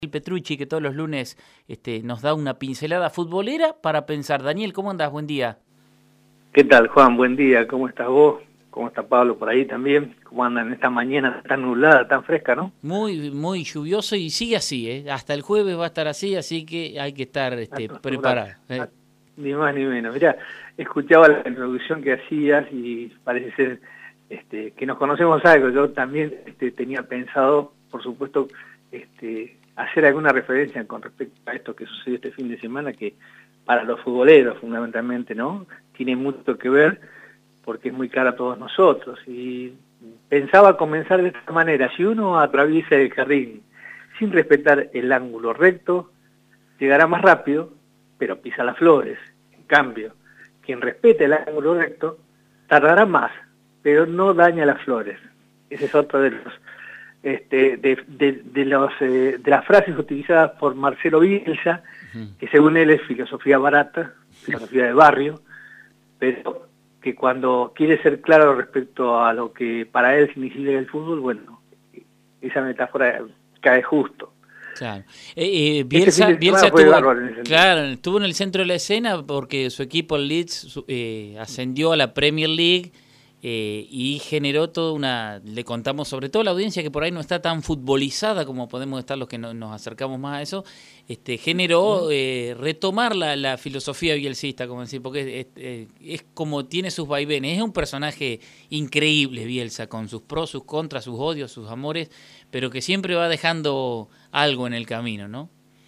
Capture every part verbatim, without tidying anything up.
Petrucci, que todos los lunes este, nos da una pincelada futbolera para pensar. Daniel, ¿cómo andás? Buen día. ¿Qué tal, Juan? Buen día. ¿Cómo estás vos? ¿Cómo está Pablo por ahí también? ¿Cómo andan esta mañana tan nublada, tan fresca, no? Muy, muy lluvioso y sigue así, ¿eh? Hasta el jueves va a estar así, así que hay que estar este, preparado. ¿eh? Ni más ni menos. Mirá, escuchaba la introducción que hacías y parece ser este, que nos conocemos algo. Yo también este, tenía pensado, por supuesto, este, hacer alguna referencia con respecto a esto que sucedió este fin de semana, que para los futboleros fundamentalmente, ¿no? Tiene mucho que ver porque es muy cara a todos nosotros. Y pensaba comenzar de esta manera: si uno atraviesa el jardín sin respetar el ángulo recto, llegará más rápido, pero pisa las flores. En cambio, quien respete el ángulo recto tardará más, pero no daña las flores. Ese es otro de los este, de, de, de, los, eh, de las frases utilizadas por Marcelo Bielsa, que según él es filosofía barata, filosofía de barrio, pero que cuando quiere ser claro respecto a lo que para él significa el fútbol, bueno, esa metáfora cae justo. Claro. Eh, eh, Bielsa, este Bielsa estuvo, claro, estuvo en el centro de la escena porque su equipo, el Leeds, eh, ascendió a la Premier League eh, y generó toda una... Le contamos sobre todo a la audiencia que por ahí no está tan futbolizada como podemos estar los que no, nos acercamos más a eso, este, generó eh, retomar la, la filosofía bielsista, como decir, porque es, es, es como tiene sus vaivenes. Es un personaje increíble, Bielsa, con sus pros, sus contras, sus odios, sus amores, pero que siempre va dejando algo en el camino, ¿no?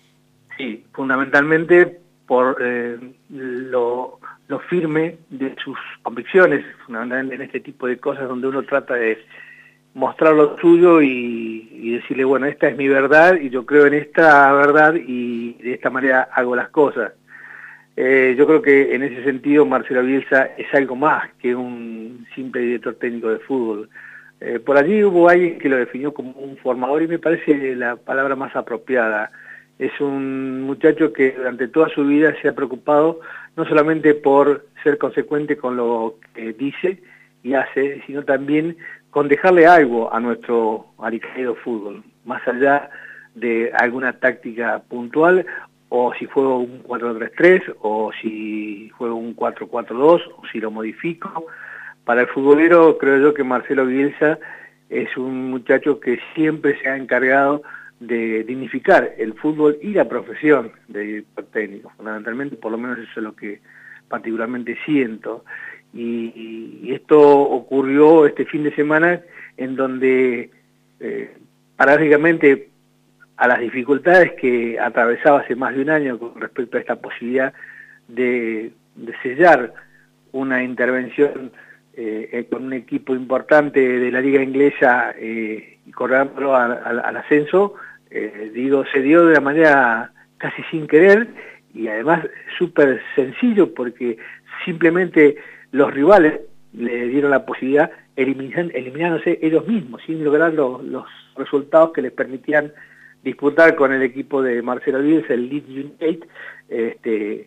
Sí, fundamentalmente por eh, lo, lo firme de sus convicciones, fundamentalmente en este tipo de cosas donde uno trata de mostrar lo suyo y, y decirle, bueno, esta es mi verdad y yo creo en esta verdad y de esta manera hago las cosas. Eh, yo creo que en ese sentido Marcelo Bielsa es algo más que un simple director técnico de fútbol. Eh, por allí hubo alguien que lo definió como un formador y me parece la palabra más apropiada. Es un muchacho que durante toda su vida se ha preocupado no solamente por ser consecuente con lo que dice y hace, sino también con dejarle algo a nuestro alicaído fútbol, más allá de alguna táctica puntual, o si juego un cuatro tres tres, o si juego un cuatro cuatro dos, o si lo modifico. Para el futbolero creo yo que Marcelo Bielsa es un muchacho que siempre se ha encargado de dignificar el fútbol y la profesión de director técnico, fundamentalmente, por lo menos eso es lo que particularmente siento. Y, y esto ocurrió este fin de semana en donde eh, paradójicamente a las dificultades que atravesaba hace más de un año con respecto a esta posibilidad de, de sellar una intervención eh, con un equipo importante de la liga inglesa eh, y corrándolo al, al, al ascenso, eh, digo, se dio de una manera casi sin querer y además súper sencillo porque simplemente los rivales le dieron la posibilidad eliminan, eliminándose ellos mismos sin lograr los, los resultados que les permitían disputar con el equipo de Marcelo Bielsa, el Leeds United, este,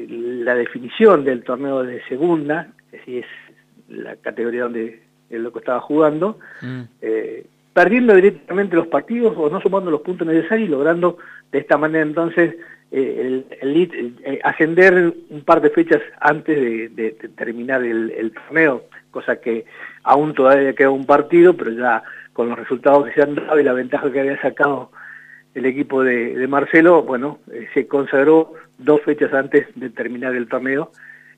la definición del torneo de segunda, que sí es la categoría donde es lo que estaba jugando, mm. eh, perdiendo directamente los partidos o no sumando los puntos necesarios y logrando de esta manera entonces eh, el, el Leeds eh, ascender un par de fechas antes de, de, de terminar el, el torneo, cosa que aún todavía queda un partido, pero ya con los resultados que se han dado y la ventaja que había sacado el equipo de, de Marcelo, bueno, eh, se consagró dos fechas antes de terminar el torneo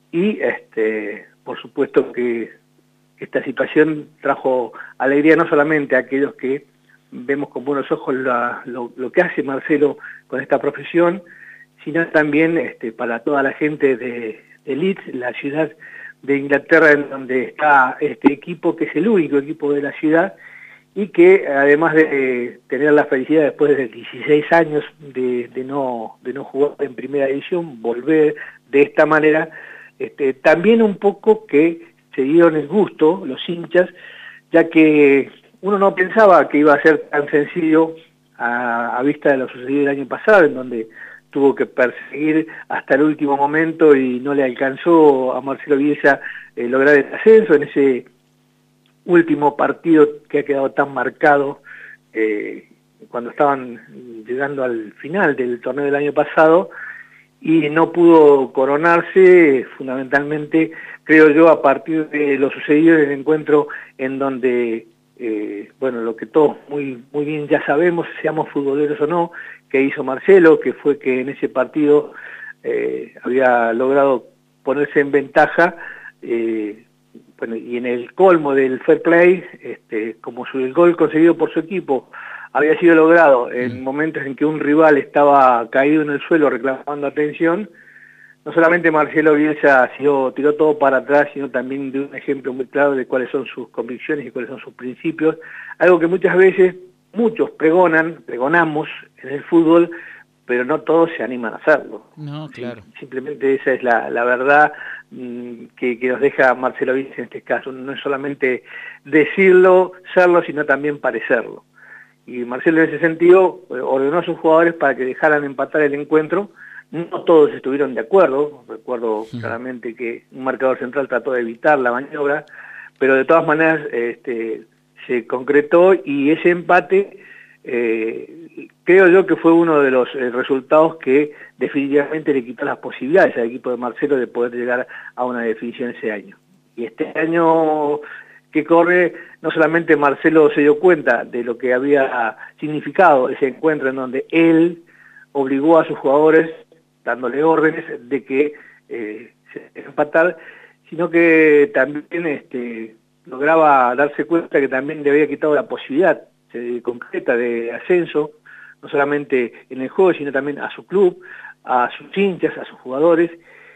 y este, por supuesto que esta situación trajo alegría no solamente a aquellos que vemos con buenos ojos la, lo, lo que hace Marcelo con esta profesión, sino también este, para toda la gente de, de Leeds, la ciudad de Inglaterra en donde está este equipo, que es el único equipo de la ciudad, y que además de tener la felicidad después de dieciséis años de, de, no, de no jugar en primera división, volver de esta manera, este, también un poco que se dieron el gusto los hinchas, ya que uno no pensaba que iba a ser tan sencillo a, a vista de lo sucedido el año pasado, en donde tuvo que perseguir hasta el último momento y no le alcanzó a Marcelo Bielsa eh, lograr el ascenso en ese último partido que ha quedado tan marcado eh, cuando estaban llegando al final del torneo del año pasado, y no pudo coronarse, fundamentalmente, creo yo, a partir de lo sucedido en el encuentro en donde, eh, bueno, lo que todos muy, muy bien ya sabemos, seamos futboleros o no, que hizo Marcelo, que fue que en ese partido eh, había logrado ponerse en ventaja, eh, bueno, y en el colmo del fair play, este, como su, el gol conseguido por su equipo había sido logrado en momentos en que un rival estaba caído en el suelo reclamando atención, no solamente Marcelo Bielsa tiró, tiró todo para atrás, sino también de un ejemplo muy claro de cuáles son sus convicciones y cuáles son sus principios, algo que muchas veces muchos pregonan, pregonamos en el fútbol, pero no todos se animan a hacerlo. No, claro. Sí, simplemente esa es la, la verdad mmm, que, que nos deja Marcelo Bielsa en este caso, no es solamente decirlo, serlo, sino también parecerlo. Y Marcelo en ese sentido ordenó a sus jugadores para que dejaran empatar el encuentro. No todos estuvieron de acuerdo, recuerdo sí. claramente que un marcador central trató de evitar la maniobra, pero de todas maneras este, se concretó, y ese empate eh, creo yo que fue uno de los eh, resultados que definitivamente le quitó las posibilidades al equipo de Marcelo de poder llegar a una definición ese año. Y este año que corre, no solamente Marcelo se dio cuenta de lo que había significado ese encuentro en donde él obligó a sus jugadores, dándole órdenes de que eh, se empatar, sino que también este, lograba darse cuenta que también le había quitado la posibilidad eh, concreta de ascenso, no solamente en el juego, sino también a su club, a sus hinchas, a sus jugadores,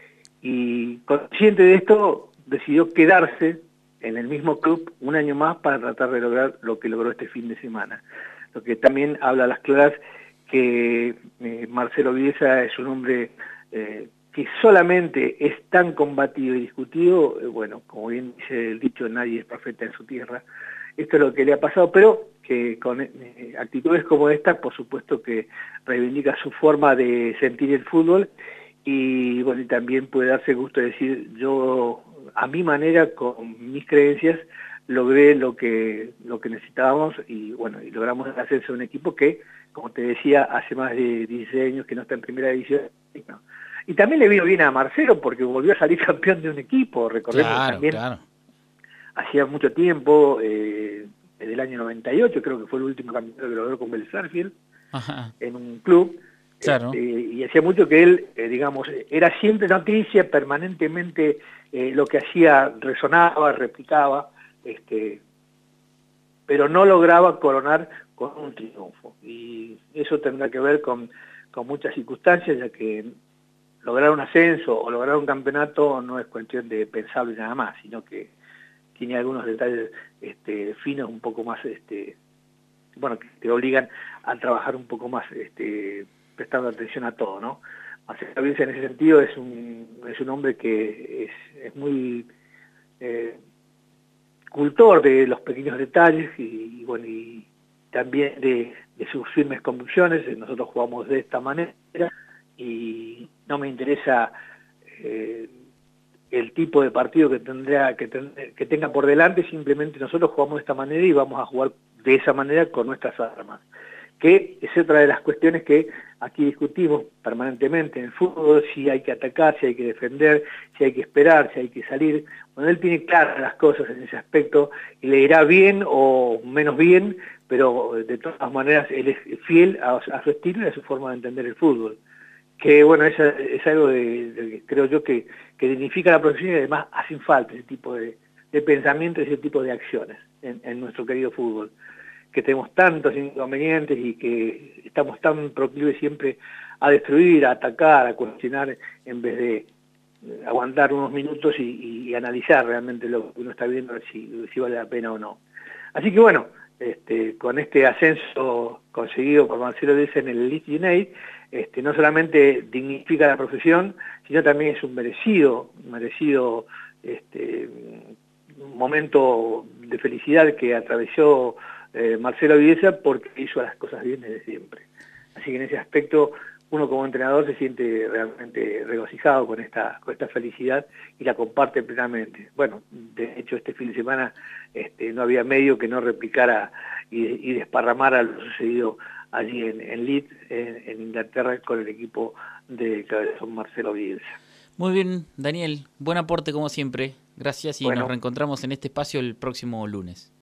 y consciente de esto decidió quedarse en el mismo club un año más para tratar de lograr lo que logró este fin de semana. Lo que también habla a las claras que eh, Marcelo Bielsa es un hombre eh, que solamente es tan combatido y discutido, eh, bueno, como bien dice el dicho, nadie es profeta en su tierra. Esto es lo que le ha pasado, pero que con eh, actitudes como esta, por supuesto que reivindica su forma de sentir el fútbol, y bueno, y también puede darse gusto de decir, yo a mi manera, con mis creencias, logré lo que lo que necesitábamos, y bueno, y logramos el ascenso de un equipo que, como te decía, hace más de dieciséis años que no está en primera división. No. Y también le vino bien a Marcelo porque volvió a salir campeón de un equipo, recordemos claro, también, claro. Hacía mucho tiempo, eh, en el año noventa y ocho, creo que fue el último campeonato que logró con Vélez Sarsfield, en un club. Claro. Este, y hacía mucho que él, eh, digamos, era siempre noticia, permanentemente eh, lo que hacía resonaba, replicaba, este, pero no lograba coronar con un triunfo. Y eso tendrá que ver con, con muchas circunstancias, ya que lograr un ascenso o lograr un campeonato no es cuestión de pensarlo y nada más, sino que tiene algunos detalles este, finos, un poco más, este, bueno, que te obligan a trabajar un poco más, este, prestando atención a todo, ¿no? Marcelo Bielsa en ese sentido es un, es un hombre que es, es muy eh, cultor de los pequeños detalles y, y bueno, y también de, de sus firmes convicciones. Nosotros jugamos de esta manera y no me interesa eh, el tipo de partido que tendrá que, ten, que tenga por delante, simplemente nosotros jugamos de esta manera y vamos a jugar de esa manera con nuestras armas, que es otra de las cuestiones que aquí discutimos permanentemente en el fútbol: si hay que atacar, si hay que defender, si hay que esperar, si hay que salir. Bueno, él tiene claras las cosas en ese aspecto y le irá bien o menos bien, pero de todas maneras él es fiel a, a su estilo y a su forma de entender el fútbol. Que bueno, es, es algo de, de, creo yo que, que dignifica la profesión, y además hacen falta ese tipo de, de pensamiento, ese tipo de acciones en, en nuestro querido fútbol, que tenemos tantos inconvenientes y que estamos tan proclives siempre a destruir, a atacar, a cuestionar, en vez de aguantar unos minutos y, y analizar realmente lo que uno está viendo, si, si vale la pena o no. Así que bueno, este, con este ascenso conseguido por Marcelo Bielsa en el Leeds United, este, no solamente dignifica la profesión, sino también es un merecido, merecido este, momento de felicidad que atravesó eh, Marcelo Bielsa, porque hizo las cosas bien desde siempre. Así que en ese aspecto uno como entrenador se siente realmente regocijado con esta, con esta felicidad y la comparte plenamente. Bueno, de hecho este fin de semana este, no había medio que no replicara y, y desparramara lo sucedido allí en, en Leeds, en, en Inglaterra, con el equipo de Cabezón Marcelo Bielsa. Muy bien, Daniel, buen aporte como siempre. Gracias y bueno, nos reencontramos en este espacio el próximo lunes.